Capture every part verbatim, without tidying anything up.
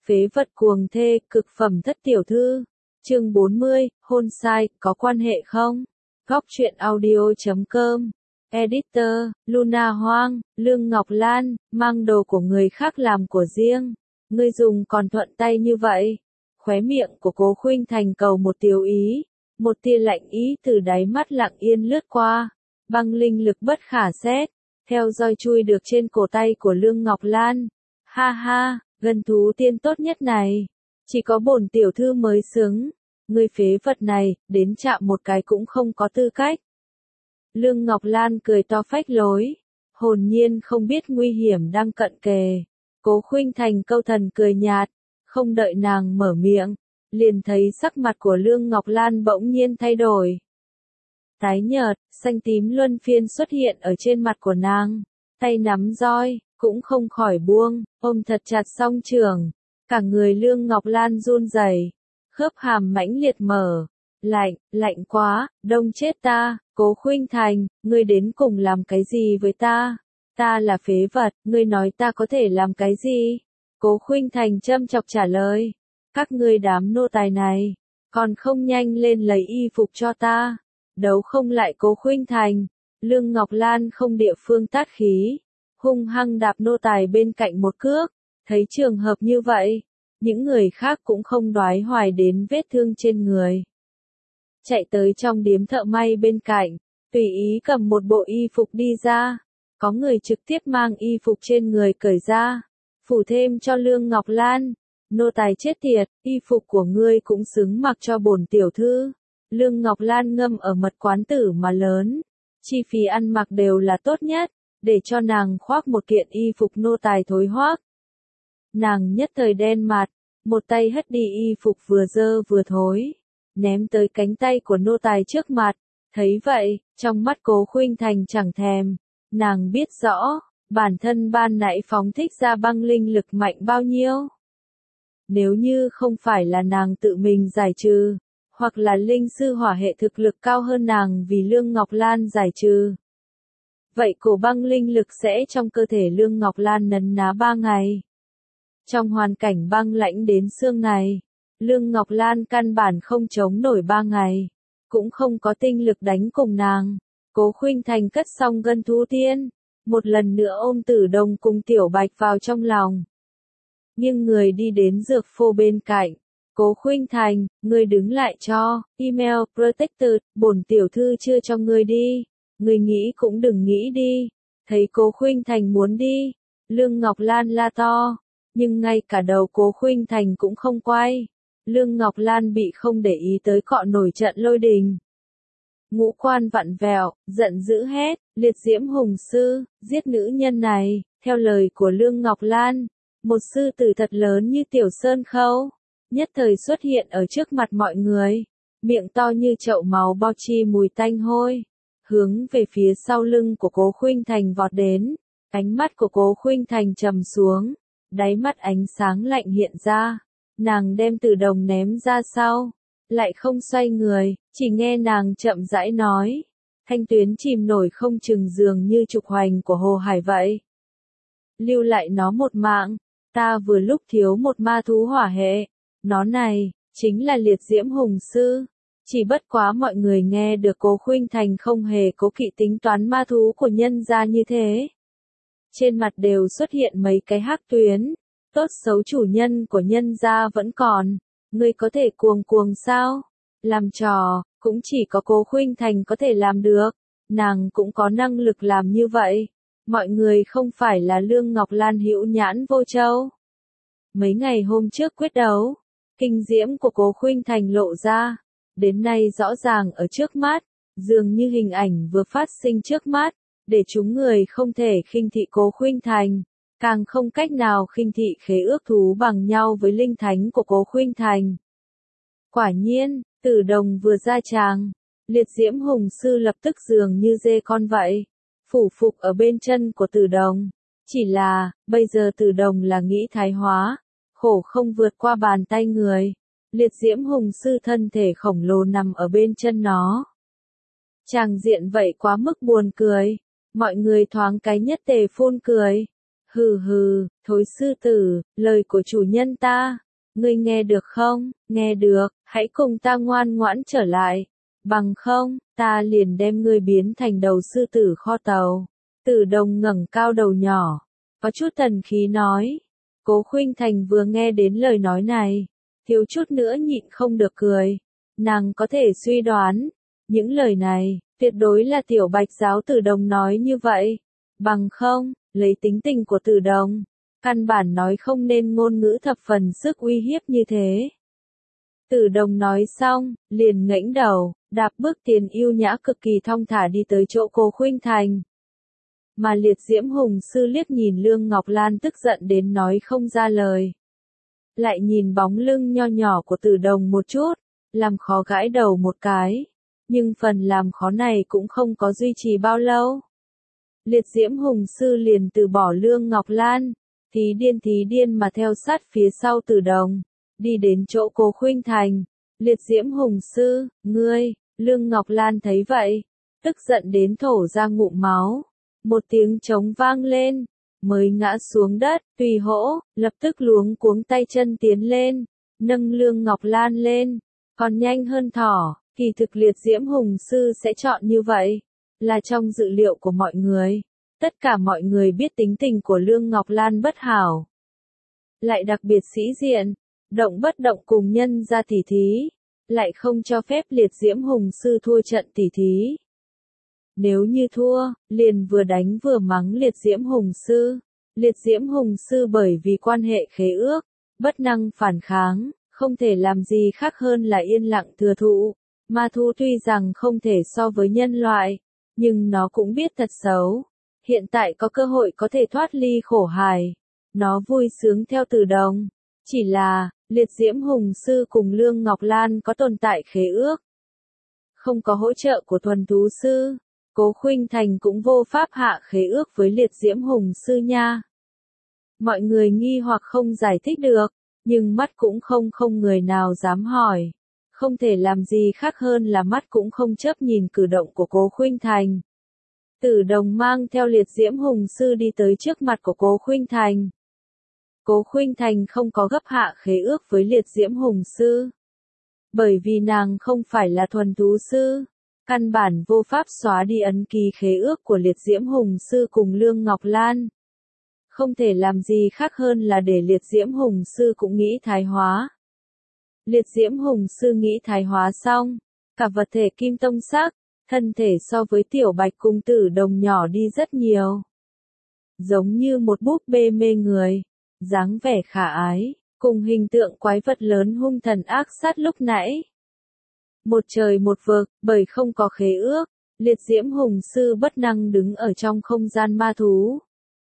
Phế vật cuồng thê, cực phẩm thất tiểu thư. Chương bốn mươi, hôn sai, có quan hệ không? Góc truyện audio chấm com. Editor, Luna Hoang, Lương Ngọc Lan, mang đồ của người khác làm của riêng. Ngươi dùng còn thuận tay như vậy. Khóe miệng của Cố Khuynh Thành cầu một tiểu ý. Một tia lạnh ý từ đáy mắt lặng yên lướt qua. Băng linh lực bất khả xét. Theo roi chui được trên cổ tay của Lương Ngọc Lan. Ha ha, gân thú tiên tốt nhất này. Chỉ có bổn tiểu thư mới xứng. Ngươi phế vật này, đến chạm một cái cũng không có tư cách. Lương Ngọc Lan cười to phách lối. Hồn nhiên không biết nguy hiểm đang cận kề. Cố Khuynh Thành câu thần cười nhạt. Không đợi nàng mở miệng. Liền thấy sắc mặt của Lương Ngọc Lan bỗng nhiên thay đổi. Tái nhợt, xanh tím luân phiên xuất hiện ở trên mặt của nàng. Tay nắm roi, cũng không khỏi buông, ôm thật chặt song trường. Cả người Lương Ngọc Lan run rẩy, khớp hàm mãnh liệt mở. Lạnh, lạnh quá, đông chết ta. Cố Khuynh Thành, ngươi đến cùng làm cái gì với ta? Ta là phế vật, ngươi nói ta có thể làm cái gì? Cố Khuynh Thành châm chọc trả lời. Các ngươi đám nô tài này, còn không nhanh lên lấy y phục cho ta. Đấu không lại Cố Khuynh Thành. Lương Ngọc Lan không địa phương tát khí. Hung hăng đạp nô tài bên cạnh một cước. Thấy trường hợp như vậy, những người khác cũng không đoái hoài đến vết thương trên người. Chạy tới trong điếm thợ may bên cạnh, tùy ý cầm một bộ y phục đi ra. Có người trực tiếp mang y phục trên người cởi ra, phủ thêm cho Lương Ngọc Lan. Nô tài chết tiệt, y phục của ngươi cũng xứng mặc cho bổn tiểu thư. Lương Ngọc Lan ngâm ở mật quán tử mà lớn. Chi phí ăn mặc đều là tốt nhất, để cho nàng khoác một kiện y phục nô tài thối hoác. Nàng nhất thời đen mặt, một tay hất đi y phục vừa dơ vừa thối, ném tới cánh tay của nô tài trước mặt. Thấy vậy, trong mắt Cố Khuynh Thành chẳng thèm. Nàng biết rõ, bản thân ban nãy phóng thích ra băng linh lực mạnh bao nhiêu. Nếu như không phải là nàng tự mình giải trừ, hoặc là linh sư hỏa hệ thực lực cao hơn nàng vì Lương Ngọc Lan giải trừ, vậy cổ băng linh lực sẽ trong cơ thể Lương Ngọc Lan nấn ná ba ngày. Trong hoàn cảnh băng lãnh đến xương này, Lương Ngọc Lan căn bản không chống nổi ba ngày, cũng không có tinh lực đánh cùng nàng. Cố Khuynh Thành cất xong gân thú tiên, một lần nữa ôm Tử Đồng cùng Tiểu Bạch vào trong lòng. Nhưng người đi đến dược phô bên cạnh. Cố Khuynh Thành, ngươi đứng lại cho, email, protected, bổn tiểu thư chưa cho ngươi đi. Ngươi nghĩ cũng đừng nghĩ đi. Thấy Cố Khuynh Thành muốn đi, Lương Ngọc Lan la to, nhưng ngay cả đầu Cố Khuynh Thành cũng không quay. Lương Ngọc Lan bị không để ý tới cọ nổi trận lôi đình. Ngũ quan vặn vẹo, giận dữ hét, liệt diễm hùng sư, giết nữ nhân này. Theo lời của Lương Ngọc Lan, một sư tử thật lớn như tiểu sơn khâu, nhất thời xuất hiện ở trước mặt mọi người, miệng to như chậu máu bao chi mùi tanh hôi, hướng về phía sau lưng của Cố Khuynh Thành vọt đến. Ánh mắt của Cố Khuynh Thành trầm xuống, đáy mắt ánh sáng lạnh hiện ra. Nàng đem Tử Đồng ném ra sau, lại không xoay người, chỉ nghe nàng chậm rãi nói. Thanh tuyến chìm nổi không chừng dường như trục hoành của Hồ Hải vậy. Lưu lại nó một mạng, ta vừa lúc thiếu một ma thú hỏa hệ. Nó này, chính là liệt diễm hùng sư. Chỉ bất quá mọi người nghe được Cố Khuynh Thành không hề cố kỵ tính toán ma thú của nhân gia như thế. Trên mặt đều xuất hiện mấy cái hắc tuyến. Tốt xấu chủ nhân của nhân gia vẫn còn. Ngươi có thể cuồng cuồng sao? Làm trò, cũng chỉ có Cố Khuynh Thành có thể làm được. Nàng cũng có năng lực làm như vậy. Mọi người không phải là Lương Ngọc Lan hữu nhãn vô châu. Mấy ngày hôm trước quyết đấu, kinh diễm của Cố Khuynh Thành lộ ra. Đến nay rõ ràng ở trước mắt, dường như hình ảnh vừa phát sinh trước mắt, để chúng người không thể khinh thị Cố Khuynh Thành, càng không cách nào khinh thị khế ước thú bằng nhau với linh thánh của Cố Khuynh Thành. Quả nhiên, Tử Đồng vừa ra tràng, liệt diễm hùng sư lập tức dường như dê con vậy, phủ phục ở bên chân của Tử Đồng. Chỉ là, bây giờ Tử Đồng là nghĩ thái hóa, khổ không vượt qua bàn tay người. Liệt diễm hùng sư thân thể khổng lồ nằm ở bên chân nó. Tràng diện vậy quá mức buồn cười, mọi người thoáng cái nhất tề phun cười. Hừ hừ, thối sư tử, lời của chủ nhân ta. Ngươi nghe được không? Nghe được, hãy cùng ta ngoan ngoãn trở lại. Bằng không, ta liền đem ngươi biến thành đầu sư tử kho tàu. Tử Đồng ngẩng cao đầu nhỏ, có chút thần khí nói. Cố Khuynh Thành vừa nghe đến lời nói này, thiếu chút nữa nhịn không được cười. Nàng có thể suy đoán, những lời này, tuyệt đối là tiểu bạch giáo Tử Đồng nói như vậy. Bằng không, lấy tính tình của Tử Đồng, căn bản nói không nên ngôn ngữ thập phần sức uy hiếp như thế. Tử Đồng nói xong, liền ngẩng đầu, đạp bước tiền yêu nhã cực kỳ thong thả đi tới chỗ Cố Khuynh Thành. Mà Liệt Diễm Hùng Sư liếc nhìn Lương Ngọc Lan tức giận đến nói không ra lời. Lại nhìn bóng lưng nho nhỏ của Tử Đồng một chút, làm khó gãi đầu một cái. Nhưng phần làm khó này cũng không có duy trì bao lâu. Liệt Diễm Hùng Sư liền từ bỏ Lương Ngọc Lan, thí điên thí điên mà theo sát phía sau Tử Đồng, đi đến chỗ Cố Khuynh Thành. Liệt Diễm Hùng Sư, ngươi, Lương Ngọc Lan thấy vậy, tức giận đến thổ ra ngụm máu. Một tiếng trống vang lên, mới ngã xuống đất, tùy hỗ, lập tức luống cuống tay chân tiến lên, nâng Lương Ngọc Lan lên, còn nhanh hơn thỏ. Kỳ thực Liệt Diễm Hùng Sư sẽ chọn như vậy, là trong dự liệu của mọi người. Tất cả mọi người biết tính tình của Lương Ngọc Lan bất hảo. Lại đặc biệt sĩ diện, động bất động cùng nhân ra tỉ thí, lại không cho phép Liệt Diễm Hùng Sư thua trận tỉ thí. Nếu như thua, liền vừa đánh vừa mắng Liệt Diễm Hùng Sư. Liệt Diễm Hùng Sư bởi vì quan hệ khế ước, bất năng phản kháng, không thể làm gì khác hơn là yên lặng thừa thụ. Ma thú tuy rằng không thể so với nhân loại, nhưng nó cũng biết thật xấu. Hiện tại có cơ hội có thể thoát ly khổ hài. Nó vui sướng theo Tử Đồng. Chỉ là, Liệt Diễm Hùng Sư cùng Lương Ngọc Lan có tồn tại khế ước. Không có hỗ trợ của thuần thú sư. Cố Khuynh Thành cũng vô pháp hạ khế ước với Liệt Diễm Hùng Sư nha. Mọi người nghi hoặc không giải thích được, nhưng mắt cũng không không người nào dám hỏi. Không thể làm gì khác hơn là mắt cũng không chớp nhìn cử động của Cố Khuynh Thành. Tử Đồng mang theo Liệt Diễm Hùng Sư đi tới trước mặt của Cố Khuynh Thành. Cố Khuynh Thành không có gấp hạ khế ước với Liệt Diễm Hùng Sư. Bởi vì nàng không phải là thuần thú sư. Căn bản vô pháp xóa đi ấn ký khế ước của Liệt Diễm Hùng Sư cùng Lương Ngọc Lan. Không thể làm gì khác hơn là để Liệt Diễm Hùng Sư cũng nghĩ thái hóa. Liệt Diễm Hùng Sư nghĩ thái hóa xong, cả vật thể kim tông sắc, thân thể so với Tiểu Bạch cùng Tử Đồng nhỏ đi rất nhiều. Giống như một búp bê mê người, dáng vẻ khả ái, cùng hình tượng quái vật lớn hung thần ác sát lúc nãy. Một trời một vực, bởi không có khế ước, Liệt Diễm Hùng Sư bất năng đứng ở trong không gian ma thú.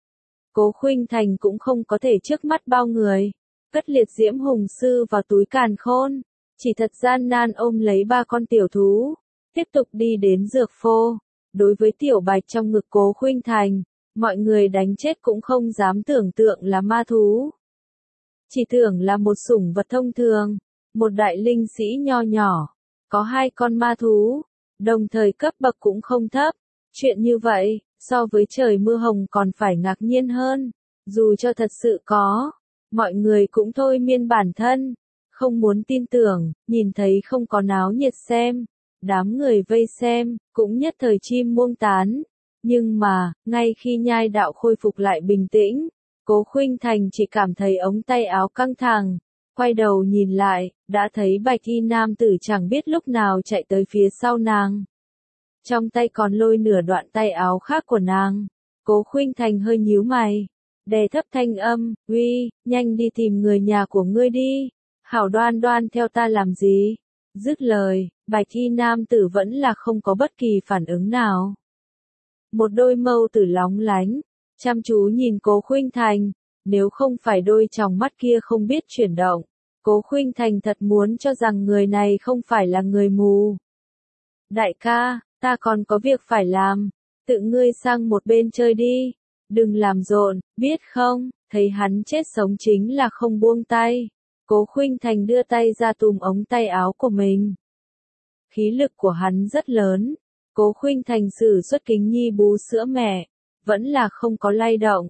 Cố Khuynh Thành cũng không có thể trước mắt bao người, cất Liệt Diễm Hùng Sư vào túi càn khôn, chỉ thật gian nan ôm lấy ba con tiểu thú, tiếp tục đi đến dược phô. Đối với Tiểu Bạch trong ngực Cố Khuynh Thành, mọi người đánh chết cũng không dám tưởng tượng là ma thú. Chỉ tưởng là một sủng vật thông thường, một đại linh sĩ nho nhỏ. Có hai con ma thú, đồng thời cấp bậc cũng không thấp. Chuyện như vậy, so với trời mưa hồng còn phải ngạc nhiên hơn. Dù cho thật sự có, mọi người cũng thôi miên bản thân. Không muốn tin tưởng, nhìn thấy không có náo nhiệt xem. Đám người vây xem, cũng nhất thời chim muông tán. Nhưng mà, ngay khi nhai đạo khôi phục lại bình tĩnh, Cố Khuynh Thành chỉ cảm thấy ống tay áo căng thẳng. Quay đầu nhìn lại, đã thấy bạch y nam tử chẳng biết lúc nào chạy tới phía sau nàng. Trong tay còn lôi nửa đoạn tay áo khác của nàng. Cố Khuynh Thành hơi nhíu mày, đè thấp thanh âm, uy, nhanh đi tìm người nhà của ngươi đi. Hảo đoan đoan theo ta làm gì? Dứt lời, bạch y nam tử vẫn là không có bất kỳ phản ứng nào. Một đôi mâu tử lóng lánh, chăm chú nhìn Cố Khuynh Thành. Nếu không phải đôi tròng mắt kia không biết chuyển động, Cố Khuynh Thành thật muốn cho rằng người này không phải là người mù. Đại ca, ta còn có việc phải làm, tự ngươi sang một bên chơi đi, đừng làm rộn, biết không, thấy hắn chết sống chính là không buông tay. Cố Khuynh Thành đưa tay ra túm ống tay áo của mình. Khí lực của hắn rất lớn, Cố Khuynh Thành sử xuất kính nhi bú sữa mẹ, vẫn là không có lay động.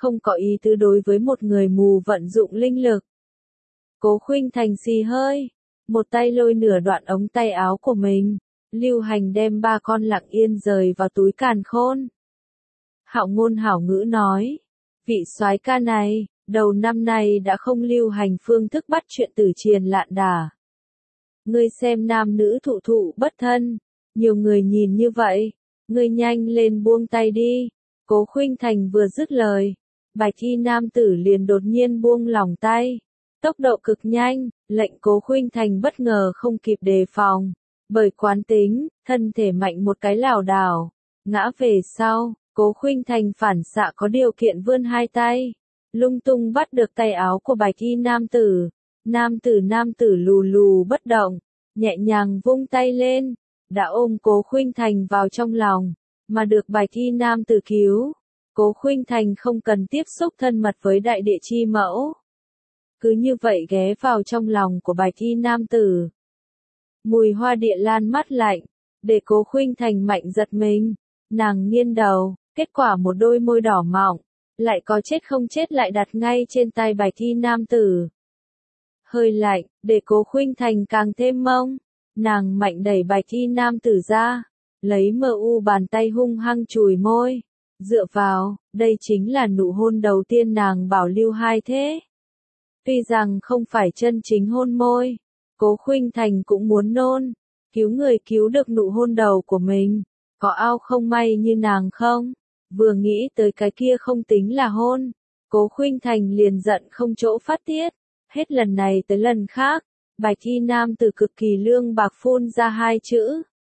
không có ý tứ đối với một người mù vận dụng linh lực. Cố Khuynh Thành xì hơi, một tay lôi nửa đoạn ống tay áo của mình, Lưu Hành đem ba con lặng yên rời vào túi càn khôn. Hạo Ngôn hảo ngữ nói, vị soái ca này, đầu năm nay đã không lưu hành phương thức bắt chuyện tử triền lạn đà. Ngươi xem nam nữ thụ thụ bất thân, nhiều người nhìn như vậy, ngươi nhanh lên buông tay đi. Cố Khuynh Thành vừa dứt lời, bạch y nam tử liền đột nhiên buông lỏng tay. Tốc độ cực nhanh, lệnh Cố Khuynh Thành bất ngờ không kịp đề phòng. Bởi quán tính, thân thể mạnh một cái lảo đảo, ngã về sau, Cố Khuynh Thành phản xạ có điều kiện vươn hai tay, lung tung bắt được tay áo của bạch y nam tử. Nam tử nam tử lù lù bất động, nhẹ nhàng vung tay lên, đã ôm Cố Khuynh Thành vào trong lòng, mà được bạch y nam tử cứu. Cố Khuynh Thành không cần tiếp xúc thân mật với đại địa chi mẫu. Cứ như vậy ghé vào trong lòng của bạch y nam tử. Mùi hoa địa lan mát lạnh, để Cố Khuynh Thành mạnh giật mình. Nàng nghiêng đầu, kết quả một đôi môi đỏ mọng, lại có chết không chết lại đặt ngay trên tay bạch y nam tử. Hơi lạnh, để Cố Khuynh Thành càng thêm mông. Nàng mạnh đẩy bạch y nam tử ra, lấy mờ u bàn tay hung hăng chùi môi. Dựa vào, đây chính là nụ hôn đầu tiên nàng bảo lưu hai thế. Tuy rằng không phải chân chính hôn môi, Cố Khuynh Thành cũng muốn nôn, cứu người cứu được nụ hôn đầu của mình, có ao không may như nàng không? Vừa nghĩ tới cái kia không tính là hôn, Cố Khuynh Thành liền giận không chỗ phát tiết, hết lần này tới lần khác, bạch y nam tử cực kỳ lương bạc phun ra hai chữ.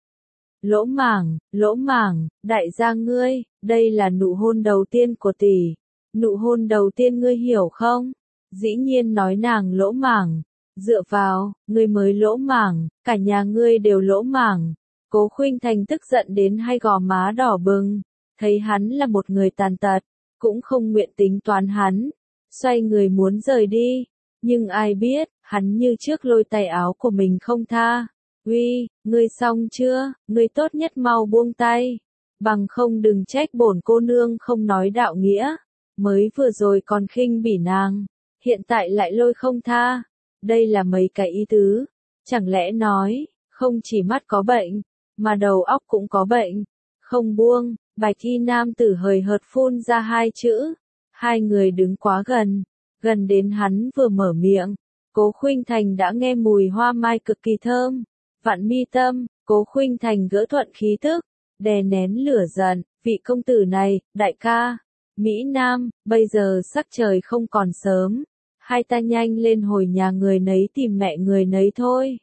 Lỗ mảng, lỗ mảng, đại gia ngươi, đây là nụ hôn đầu tiên của tỷ, nụ hôn đầu tiên ngươi hiểu không? Dĩ nhiên nói nàng lỗ mảng, dựa vào, ngươi mới lỗ mảng, cả nhà ngươi đều lỗ mảng. Cố Khuynh Thành tức giận đến hai gò má đỏ bừng, thấy hắn là một người tàn tật, cũng không nguyện tính toán hắn, xoay người muốn rời đi, nhưng ai biết, hắn như trước lôi tay áo của mình không tha. Uy, ngươi xong chưa, ngươi tốt nhất mau buông tay, bằng không đừng trách bổn cô nương không nói đạo nghĩa, mới vừa rồi còn khinh bỉ nàng, hiện tại lại lôi không tha, đây là mấy cái ý tứ, chẳng lẽ nói, không chỉ mắt có bệnh, mà đầu óc cũng có bệnh, không buông, bạch y nam tử hời hợt phun ra hai chữ, hai người đứng quá gần, gần đến hắn vừa mở miệng, Cố Khuynh Thành đã nghe mùi hoa mai cực kỳ thơm. Vạn mi tâm, Cố Khuynh Thành gỡ thuận khí tức, đè nén lửa giận, vị công tử này, đại ca, Mỹ Nam, bây giờ sắc trời không còn sớm, hai ta nhanh lên hồi nhà người nấy tìm mẹ người nấy thôi.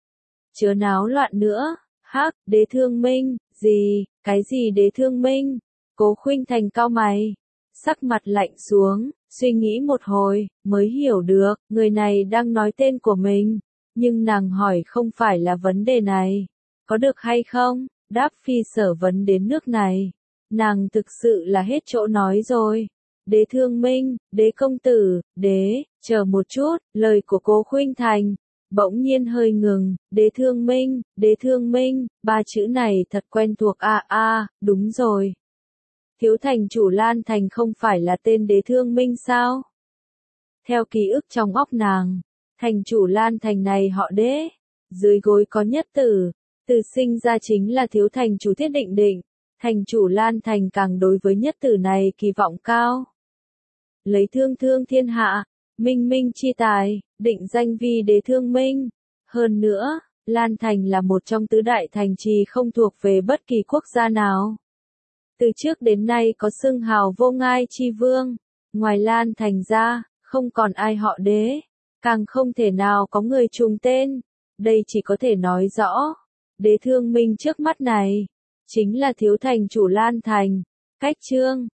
Chớ náo loạn nữa, hắc, đế thương minh, gì, cái gì đế thương minh, Cố Khuynh Thành cau mày, sắc mặt lạnh xuống, suy nghĩ một hồi, mới hiểu được, người này đang nói tên của mình. Nhưng nàng hỏi không phải là vấn đề này, có được hay không, đáp phi sở vấn đến nước này, nàng thực sự là hết chỗ nói rồi. Đế thương minh, đế công tử, đế, chờ một chút, lời của Cố Khuynh Thành, bỗng nhiên hơi ngừng, đế thương minh, đế thương minh, ba chữ này thật quen thuộc a à, a, à, đúng rồi. Thiếu thành chủ Lan Thành không phải là tên đế thương minh sao? Theo ký ức trong óc nàng, thành chủ Lan Thành này họ đế, dưới gối có nhất tử, từ sinh ra chính là thiếu thành chủ Thiết Định Định, thành chủ Lan Thành càng đối với nhất tử này kỳ vọng cao. Lấy thương thương thiên hạ, minh minh chi tài, định danh vi đế thương minh. Hơn nữa, Lan Thành là một trong tứ đại thành trì không thuộc về bất kỳ quốc gia nào. Từ trước đến nay có xưng hào vô ngai chi vương, ngoài Lan Thành ra, không còn ai họ đế. Càng không thể nào có người trùng tên, đây chỉ có thể nói rõ, đế thương minh trước mắt này, chính là thiếu thành chủ Lan Thành, cách chương,